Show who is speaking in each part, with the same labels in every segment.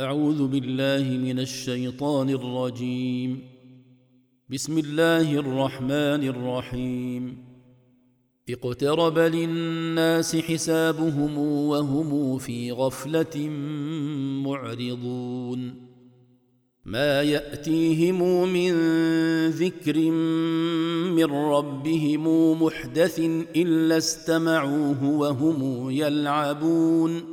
Speaker 1: أعوذ بالله من الشيطان الرجيم. بسم الله الرحمن الرحيم. اقترب للناس حسابهم وهم في غفلة معرضون. ما يأتيهم من ذكر من ربهم محدث إلا استمعوه وهم يلعبون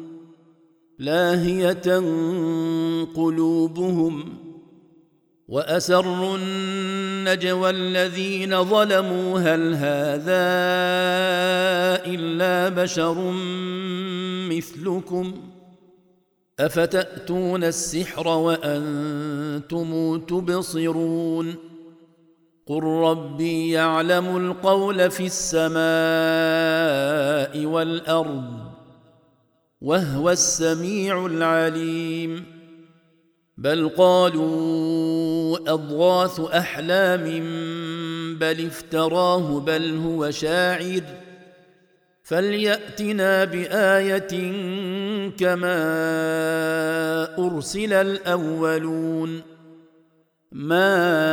Speaker 1: لاهية قلوبهم وأسروا النجوى الذين ظلموا هل هذا إلا بشر مثلكم أفتأتون السحر وأنتم تبصرون قل ربي يعلم القول في السماء والأرض وهو السميع العليم. بل قالوا أضغاث أحلام بل افتراه بل هو شاعر فليأتنا بآية كما أرسل الأولون. ما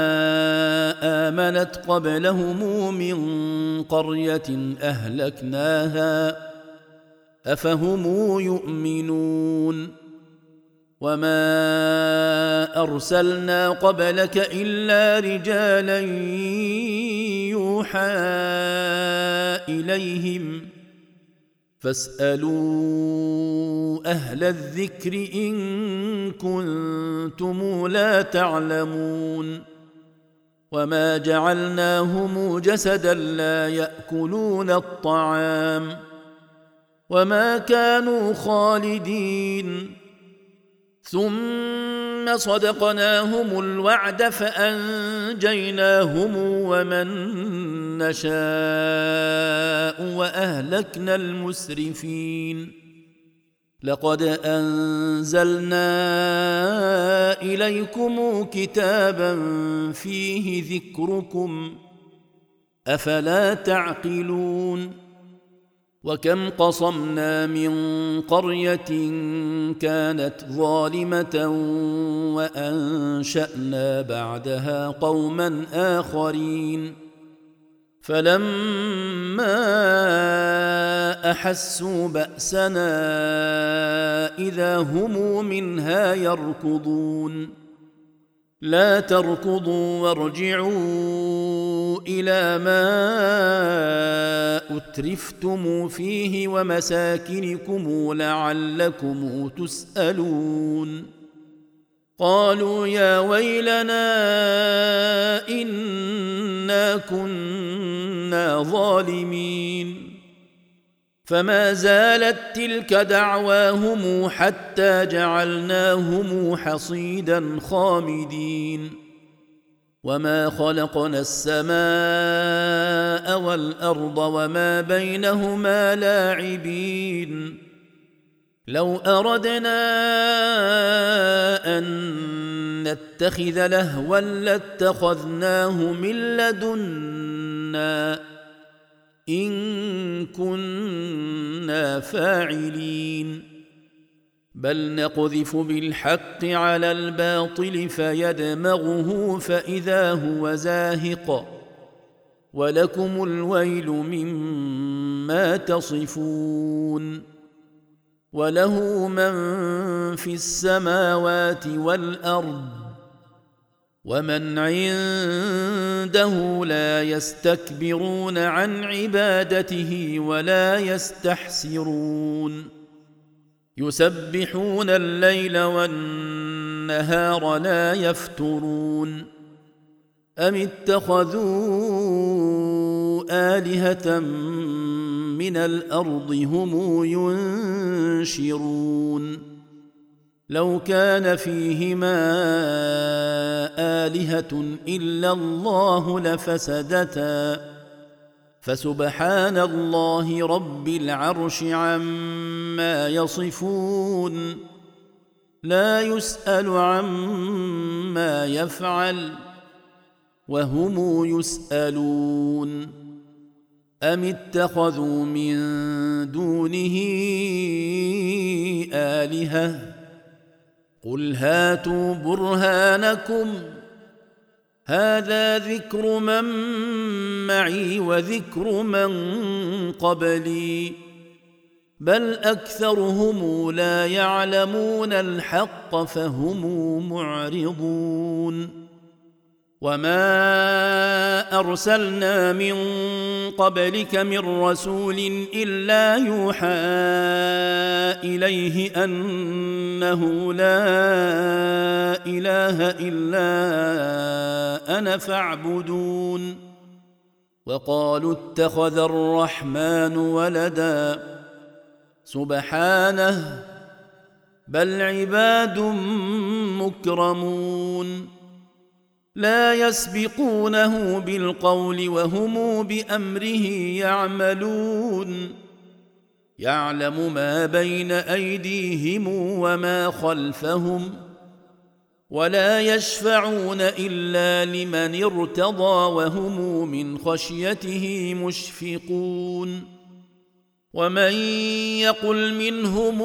Speaker 1: آمنت قبلهم من قرية أهلكناها أفهم يؤمنون. وما أرسلنا قبلك إلا رجالا يوحى إليهم فاسألوا أهل الذكر إن كنتم لا تعلمون. وما جعلناهم جسدا لا يأكلون الطعام وما كانوا خالدين ثم صدقناهم الوعد فأنجيناهم ومن نشاء وأهلكنا المسرفين. لقد أنزلنا إليكم كتابا فيه ذكركم أفلا تعقلون. وكم قصمنا من قرية كانت ظالمة وأنشأنا بعدها قوما آخرين فلما أحسوا بأسنا إذا هم منها يركضون. لا تركضوا وارجعوا إلى ما أترفتم فيه ومساكنكم لعلكم تسألون. قالوا يا ويلنا إنا كنا ظالمين فما زالت تلك دعواهم حتى جعلناهم حصيدا خامدين. وما خلقنا السماء والأرض وما بينهما لاعبين. لو أردنا أن نتخذ لهوا لاتخذناه من لدنا إن كنا فاعلين. بل نقذف بالحق على الباطل فيدمغه فإذا هو زاهق ولكم الويل مما تصفون. وله من في السماوات والأرض ومن عنده لا يستكبرون عن عبادته ولا يستحسرون. يسبحون الليل والنهار لا يفترون. أم اتخذوا آلهة من الأرض هم ينشرون. لو كان فيهما آلهة إلا الله لفسدتا فسبحان الله رب العرش عما يصفون. لا يسأل عما يفعل وهم يسألون. أم اتخذوا من دونه آلهة قل هاتوا برهانكم هذا ذكر من معي وذكر من قبلي بل أكثرهم لا يعلمون الحق فهم معرضون وما أرسلنا من قبلك من رسول إلا يوحى إليه أنه لا إله إلا أنا فاعبدون وقالوا اتخذ الرحمن ولدا سبحانه بل عباد مكرمون لا يسبقونه بالقول وهم بأمره يعملون يعلم ما بين أيديهم وما خلفهم ولا يشفعون إلا لمن ارتضى وهم من خشيته مشفقون ومن يقل منهم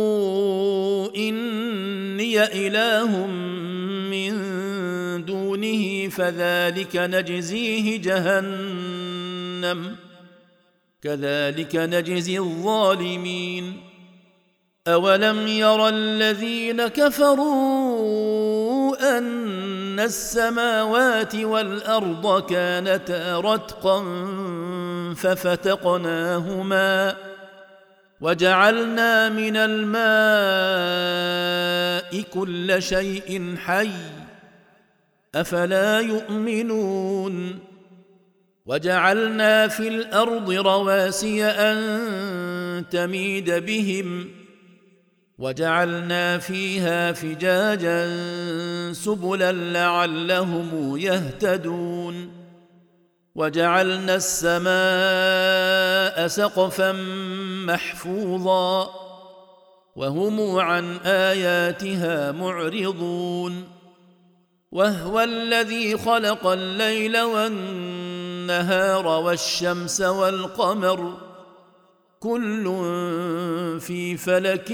Speaker 1: إني إله من دونه فذلك نجزيه جهنم كذلك نجزي الظالمين أولم ير الذين كفروا أن السماوات والأرض كانتا رتقا ففتقناهما وجعلنا من الماء كل شيء حي أفلا يؤمنون وجعلنا في الأرض رواسي أن تميد بهم وجعلنا فيها فجاجا سبلا لعلهم يهتدون وجعلنا السماء سقفا محفوظا وهم عن آياتها معرضون وهو الذي خلق الليل والنهار والشمس والقمر كل في فلك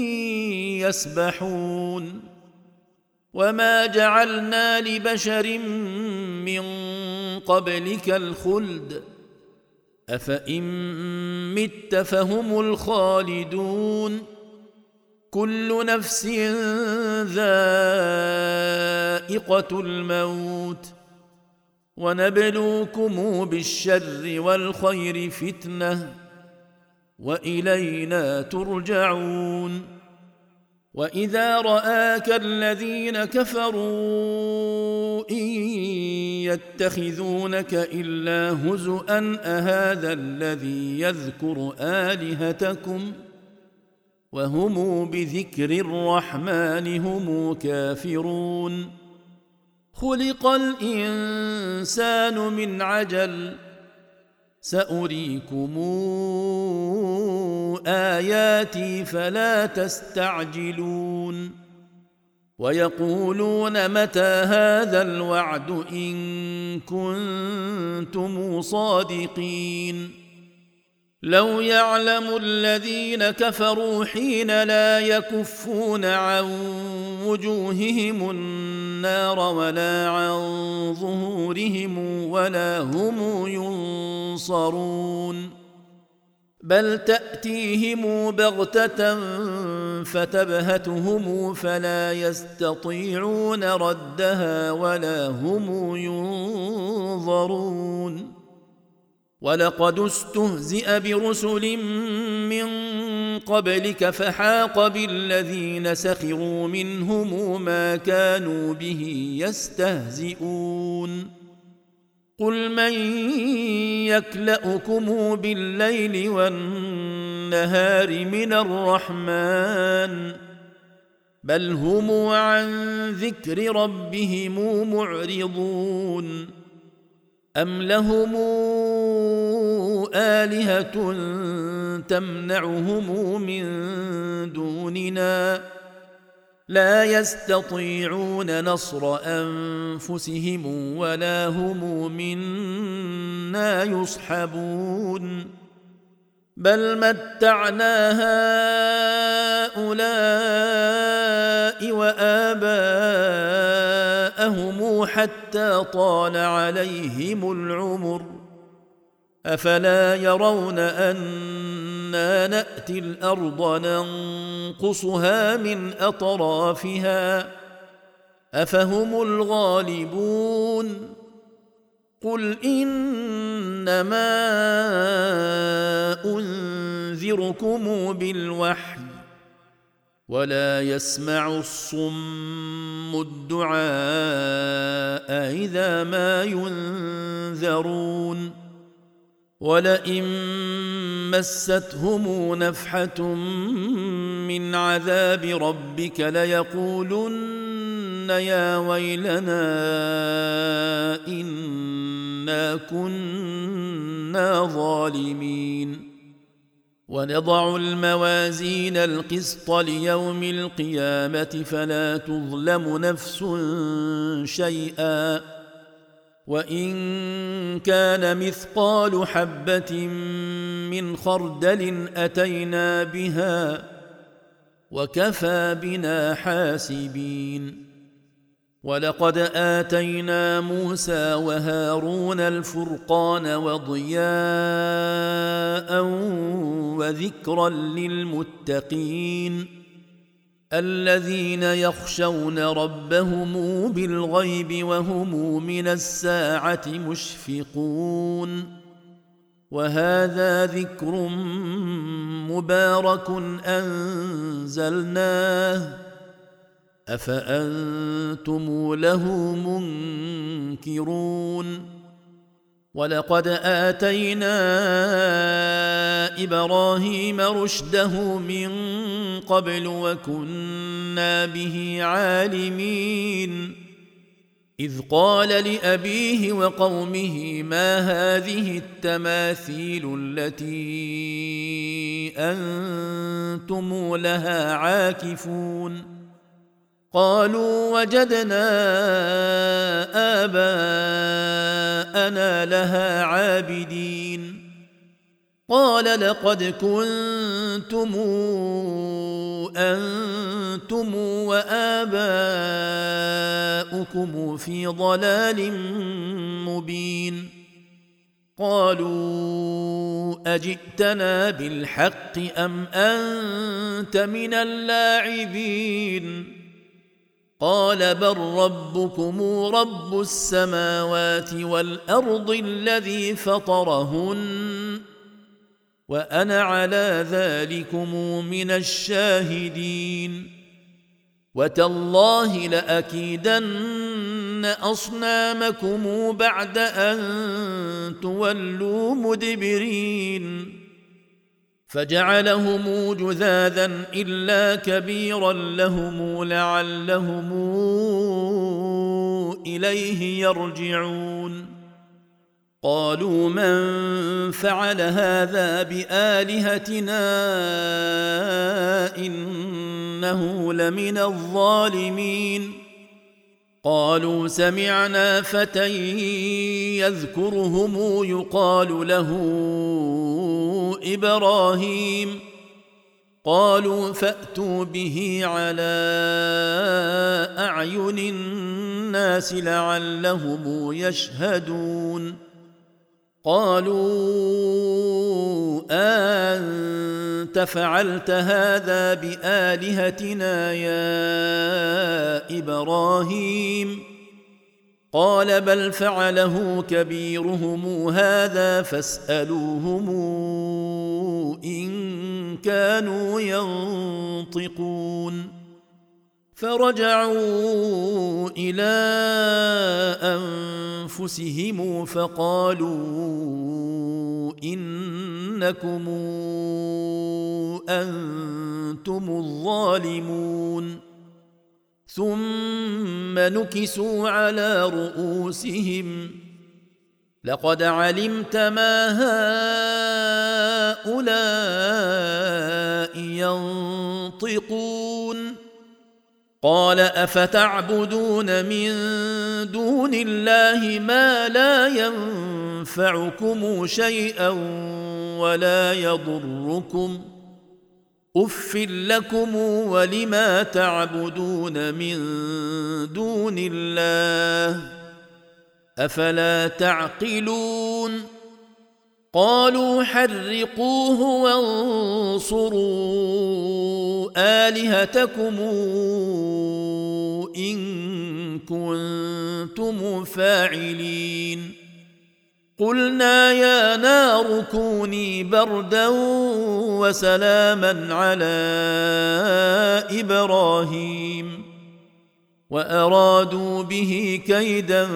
Speaker 1: يسبحون وما جعلنا لبشر من قبلك الخلد أفإن مت فهم الخالدون كل نفس ذائقة الموت ونبلوكم بالشر والخير فتنة وإلينا ترجعون وإذا رآك الذين كفروا إن يتخذونك إلا هزؤا أهذا الذي يذكر آلهتكم وهم بذكر الرحمن هم كافرون خلق الإنسان من عجل سأريكم آياتي فلا تستعجلون ويقولون متى هذا الوعد إن كنتم صادقين لو يعلم الذين كفروا حين لا يكفون عن وجوههم النار ولا عن ظهورهم ولا هم ينصرون بل تأتيهم بغتة فتبهتهم فلا يستطيعون ردها ولا هم ينظرون ولقد استهزئ برسل من قبلك فحاق بالذين سخروا منهم ما كانوا به يستهزئون قل من يكلؤكم بالليل والنهار من الرحمن بل هم عن ذكر ربهم معرضون أم لهم آلهة تمنعهم من دوننا لا يستطيعون نصر أنفسهم ولا هم منا يصحبون بل متعنا هؤلاء وآباءهم حتى طال عليهم العمر أفلا يرون أنا نأتي الأرض ننقصها من أطرافها أفهم الغالبون قل إنما أنذركم بالوحي ولا يسمع الصم الدعاء إذا ما ينذرون ولئن مستهم نفحة من عذاب ربك ليقولن يا ويلنا إنا كنا ظالمين ونضع الموازين القسط ليوم القيامة فلا تظلم نفس شيئا وإن كان مثقال حبة من خردل أتينا بها وكفى بنا حاسبين ولقد آتينا موسى وهارون الفرقان وضياء وذكرا للمتقين الذين يخشون ربهم بالغيب وهم من الساعة مشفقون وهذا ذكر مبارك أنزلناه أفأنتم له منكرون ولقد آتينا إبراهيم رشده من قبل وكنا به عالمين إذ قال لأبيه وقومه ما هذه التماثيل التي أنتم لها عاكفون قالوا وجدنا آباءنا لها عابدين قال لقد كنتم أنتم وآباؤكم في ضلال مبين قالوا أجئتنا بالحق أم أنت من اللاعبين قال بل ربكم رب السماوات والأرض الذي فطرهن وأنا على ذلكم من الشاهدين وتالله لأكيدن أصنامكم بعد أن تولوا مدبرين فجعلهم جذاذا إلا كبيرا لهم لعلهم إليه يرجعون قالوا من فعل هذا بآلهتنا إنه لمن الظالمين قالوا سمعنا فتى يذكرهم يقال له إبراهيم قالوا فأتوا به على أعين الناس لعلهم يشهدون قالوا أنت فعلت هذا بآلهتنا يا إبراهيم قال بل فعله كبيرهم هذا فاسألوهم إن كانوا ينطقون فرجعوا إلى أنفسهم فقالوا إنكم أنتم الظالمون ثم نكسوا على رؤوسهم لقد علمت ما هؤلاء ينطقون قال افتعبدون من دون الله ما لا ينفعكم شيئا ولا يضركم اف لكم ولما تعبدون من دون الله افلا تعقلون قالوا حرقوه وانصروا الهتكم ان كنتم فاعلين قلنا يا نار كوني بردا وسلاما على ابراهيم وارادوا به كيدا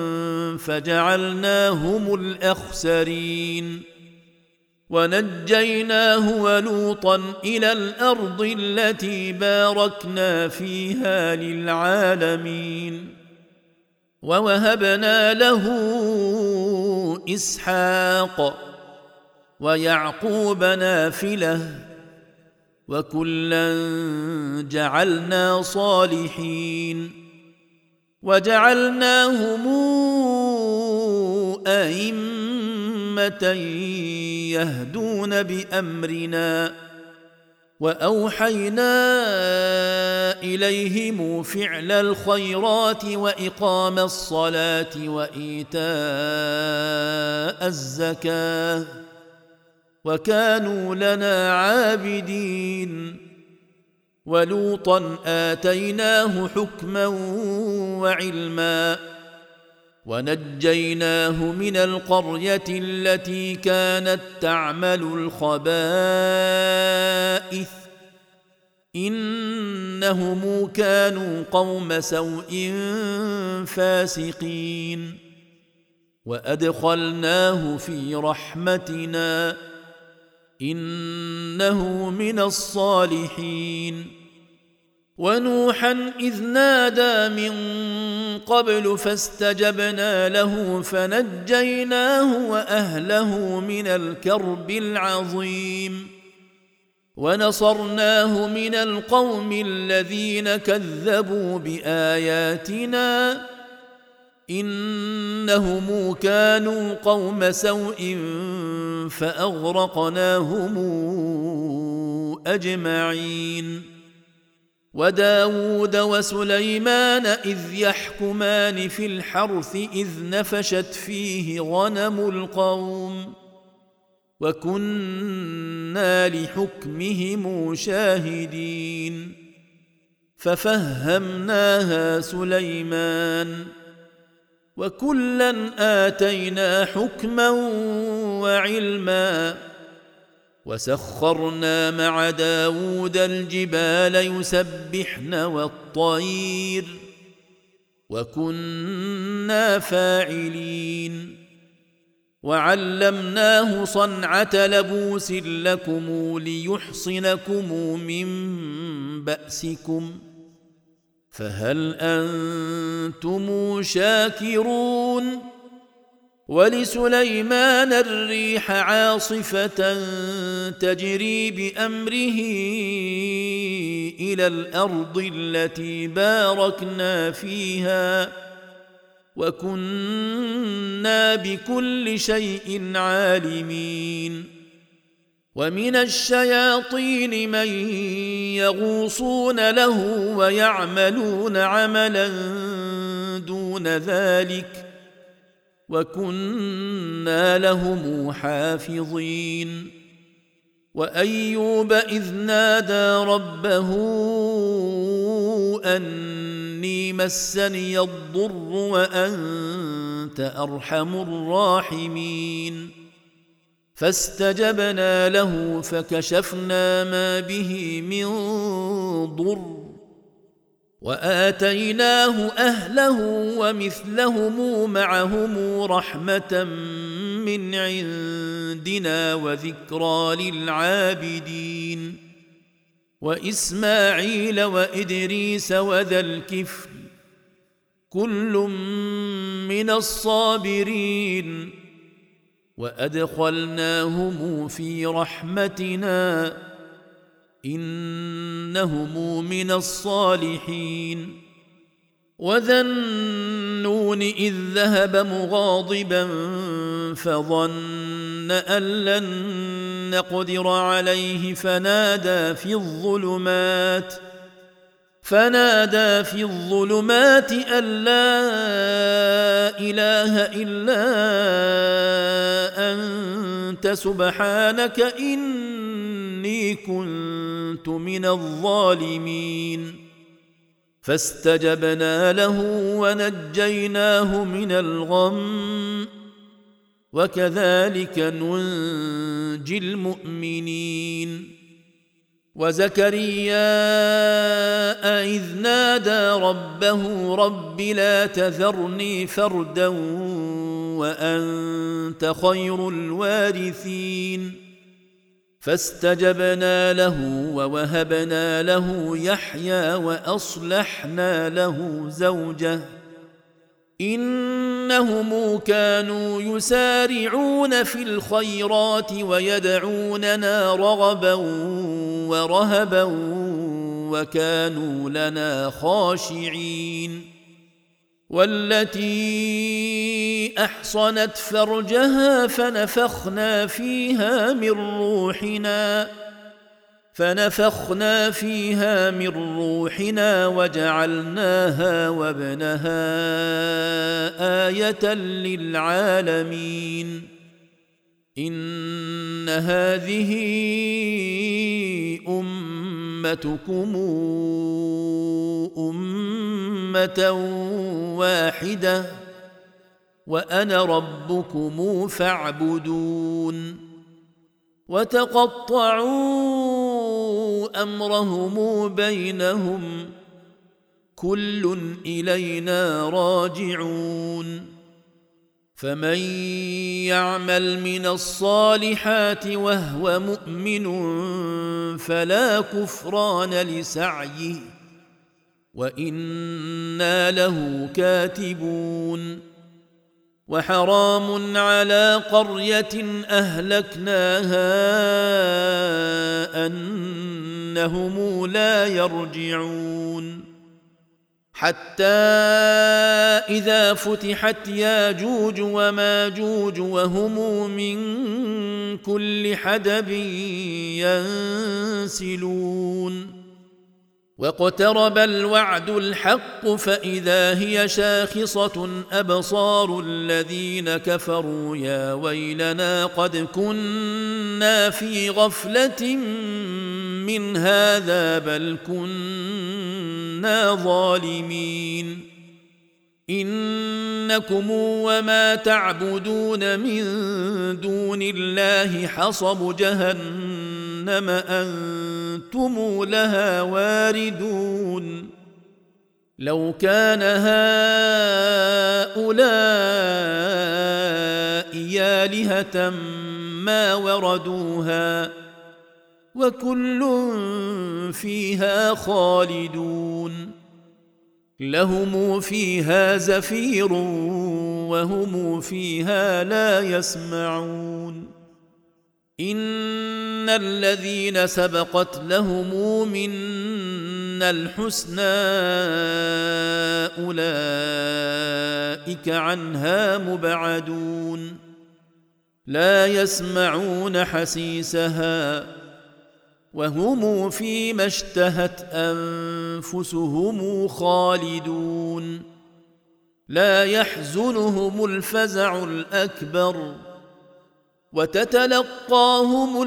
Speaker 1: فجعلناهم الاخسرين ونجيناه ولوطا الى الارض التي باركنا فيها للعالمين ووهبنا له اسحاق ويعقوب نافله وكلا جعلنا صالحين وجعلناهم ائمه يهدون بامرنا واوحينا اليهم فعل الخيرات واقام الصلاه وايتاء الزكاه وكانوا لنا عابدين ولوطا اتيناه حكما وعلما ونجيناه من القريه التي كانت تعمل الخبائث انهم كانوا قوم سوء فاسقين وادخلناه في رحمتنا انه من الصالحين ونوحا اذ نادى من قبل فاستجبنا له فنجيناه واهله من الكرب العظيم ونصرناه من القوم الذين كذبوا باياتنا انهم كانوا قوم سوء فاغرقناهم اجمعين وداود وسليمان اذ يحكمان في الحرث اذ نفشت فيه غنم القوم وكنا لحكمهم شاهدين ففهمناها سليمان وكلا اتينا حكما وعلما وسخرنا مع داود الجبال يسبحن والطير وكنا فاعلين وعلمناه صنعه لبوس لكم ليحصنكم من باسكم فهل انتم شاكرون ولسليمان الريح عاصفه تجري بامره الى الارض التي باركنا فيها وكنا بكل شيء عالمين ومن الشياطين من يغوصون له ويعملون عملا دون ذلك وكنا لهم حافظين وايوب اذ نادى ربه اني مسني الضر وانت ارحم الراحمين فاستجبنا له فكشفنا ما به من ضر واتيناه اهله ومثلهم معهم رحمه من عندنا وذكرى للعابدين واسماعيل وادريس وذا الكفل كل من الصابرين وادخلناهم في رحمتنا إنهم من الصالحين. وذا النون إذ ذهب مغاضبا فظن أن لن نقدر عليه فنادى في الظلمات أن لا إله إلا أنت سبحانك إني كنت من الظالمين. فاستجبنا له ونجيناه من الغم وكذلك ننجي المؤمنين. وزكريا إذ نادى ربه رب لا تذرني فردا وأنت خير الوارثين. فاستجبنا له ووهبنا له يحيى وأصلحنا له زوجه إنهم كانوا يسارعون في الخيرات ويدعوننا رغبا ورهبا وكانوا لنا خاشعين. والتي أحصنت فرجها فنفخنا فيها من روحنا وجعلناها وابنها آية للعالمين. إن هذه أمتكم أمة واحدة وأنا ربكم فاعبدون. وتقطعوا أمرهم بينهم كل إلينا راجعون. فمن يعمل من الصالحات وهو مؤمن فلا كفران لسعيه وإنا له كاتبون. وحرام على قرية أهلكناها أنهم لا يرجعون. حتى إذا فتحت ياجوج وماجوج وهم من كل حدب ينسلون. واقترب الوعد الحق فإذا هي شاخصة أبصار الذين كفروا يا ويلنا قد كنا في غفلة من هذا بل كنا ظالمين. إنكم وما تعبدون من دون الله حصب جهنم أنتم لها واردون. لو كان هؤلاء آلهة ما وردوها وكل فيها خالدون. لهم فيها زفير وهم فيها لا يسمعون. إن الذين سبقت لهم منا الحسنى أولئك عنها مبعدون. لا يسمعون حسيسها وهم فيما اشتهت أنفسهم خالدون. لا يحزنهم الفزع الأكبر وتتلقاهم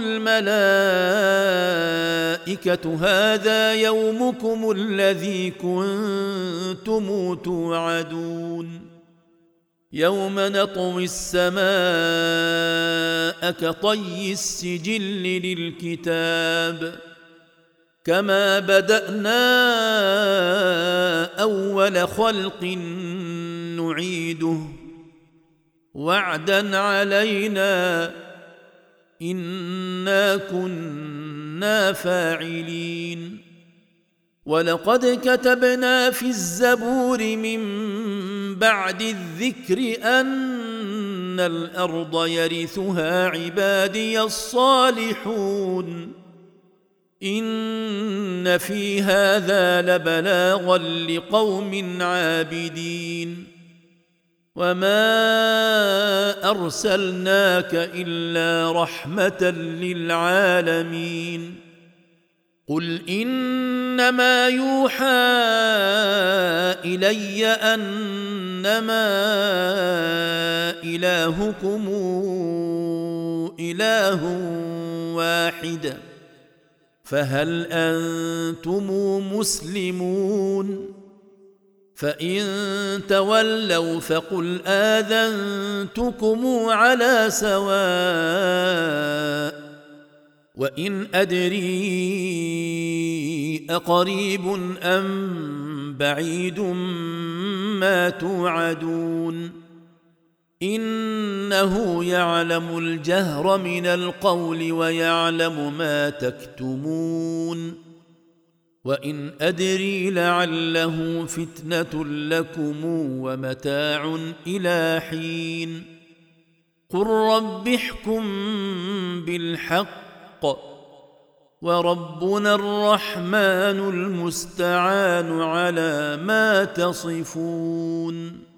Speaker 1: الملائكة هذا يومكم الذي كنتم توعدون. يوم نطوي السماء كطي السجل للكتاب كما بدأنا أول خلق نعيده وعدا علينا إنا كنا فاعلين. ولقد كتبنا في الزبور من بعد الذكر أن الأرض يرثها عبادي الصالحون إن في هذا لبلاغا لقوم عابدين وما أرسلناك إلا رحمة للعالمين قل إنما يوحى إلي أنما إلهكم إله واحد فهل أنتم مسلمون فإن تولوا فقل آذنتكم على سواء وإن أدري أقريب أم بعيد ما توعدون إنه يعلم الجهر من القول ويعلم ما تكتمون وإن أدري لعله فتنة لكم ومتاع إلى حين قل رب احكم بالحق وربنا الرحمن المستعان على ما تصفون